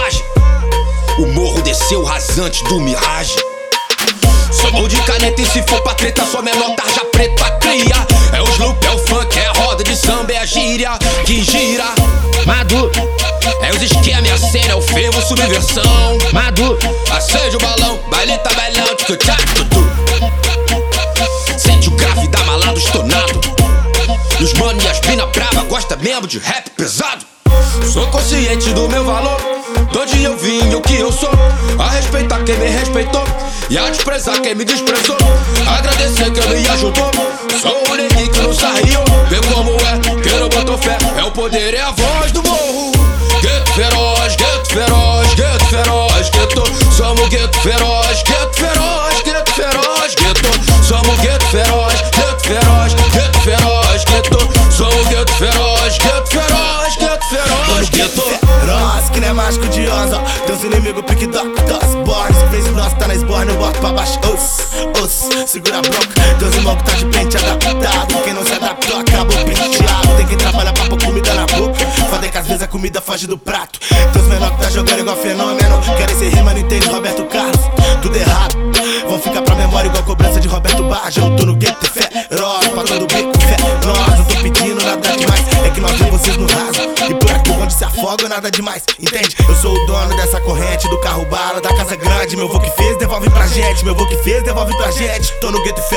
passagem. O morro desceu rasante do Mirage. Sou mão de caneta e se for pra treta, sou menor tarja preta cria. É o Sloop, é o funk, é a roda de samba, é a gíria que gira. Madu, é os esquema, é a cena, é o fervo, subversão. Madu, acende o balão, baile tabelão, tchac, tudo. Sente o grave da malado estonado. E os mano e as mina brava gosta mesmo de rap pesado. Sou consciente do meu valor, de onde eu vim e o que eu sou. A respeitar quem me respeitou e a desprezar quem me desprezou. Agradecer quem me ajudou. Sou o neguinho que não saiu. Vê como é, quem não botou fé. É o poder, é a voz do morro. Gueto feroz, gueto feroz, gueto feroz, gueto. Somos gueto feroz, gueto feroz, gueto feroz, gueto. Somos gueto feroz, gueto feroz, gueto feroz, gueto. Somos gueto feroz, gueto feroz, gueto feroz, gueto. Feroz, que nem é mágico de Oza. Teus inimigos pique das bornes. Se fez nós tá na esborne, eu boto pra baixo. Segura a bronca. Teus irmãos que tá de pente adaptado. Quem não se adaptou acabou penteado. Tem que trabalhar pra pôr comida na boca. Foda que às vezes a comida foge do prato. Teus menor que tá jogando igual fenômeno. Querem ser rima, não entende Roberto Carlos. Tudo errado, vão ficar pra memória igual cobrança de Roberto Barja. Eu tô no gueto feroz, pra todo bico feroz. Não tô pedindo nada demais, é que nós vemos vocês no raso. E por aqui onde se afoga nada demais, entende? Eu sou o dono dessa corrente, do carro bala, da casa grande. Meu vô que fez, devolve pra gente. Meu vô que fez, devolve pra gente. Tô no gueto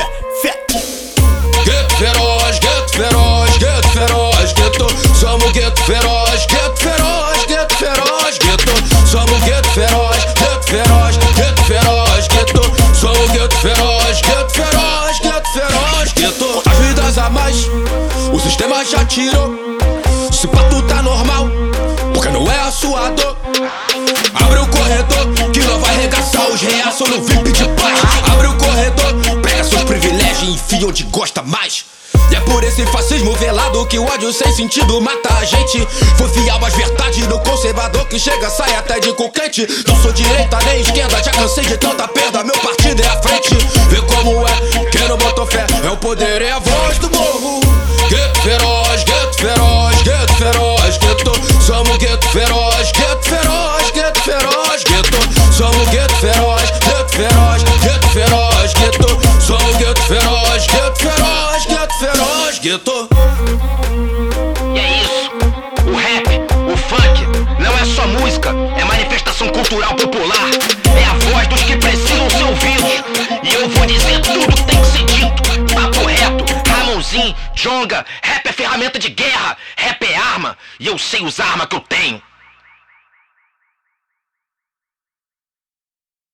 Gueto feroz, gueto feroz, gueto feroz, gueto. Somos gueto feroz, gueto feroz, gueto feroz, gueto. Somos gueto feroz, gueto feroz, gueto feroz, gueto. Somos gueto feroz, gueto feroz, gueto feroz, gueto. As vidas a mais, o sistema já tirou. Se pra tu tá normal, porque não é a sua dor. Abre o corredor, que não vai arregaçar os reaços no VIP de paz. Abre o corredor, pega seus privilégios e enfia onde gosta mais. E é por esse fascismo velado que o ódio sem sentido mata a gente. Foi fiel às verdades do conservador que chega, sai até de coquete. Não sou direita nem esquerda, já cansei de tanta perda. Meu partido é a frente, vê como é, quem não botou fé. É o poder, é a voz do morro. Gueto feroz, gueto feroz, gueto feroz, gueto. Somos gueto feroz, gueto feroz, gueto feroz, gueto. Somos gueto feroz, gueto feroz, gueto feroz, gueto. Somos gueto feroz, gueto feroz, gueto feroz, gueto. e é isso. O rap, o funk, não é só música, é manifestação cultural popular. É a voz dos que precisam ser ouvidos. E eu vou dizer tudo que tem que ser dito. Papo reto, Ramonzinho, Djonga. Rap é ferramenta de guerra, rap é arma. E eu sei usar a arma que eu tenho.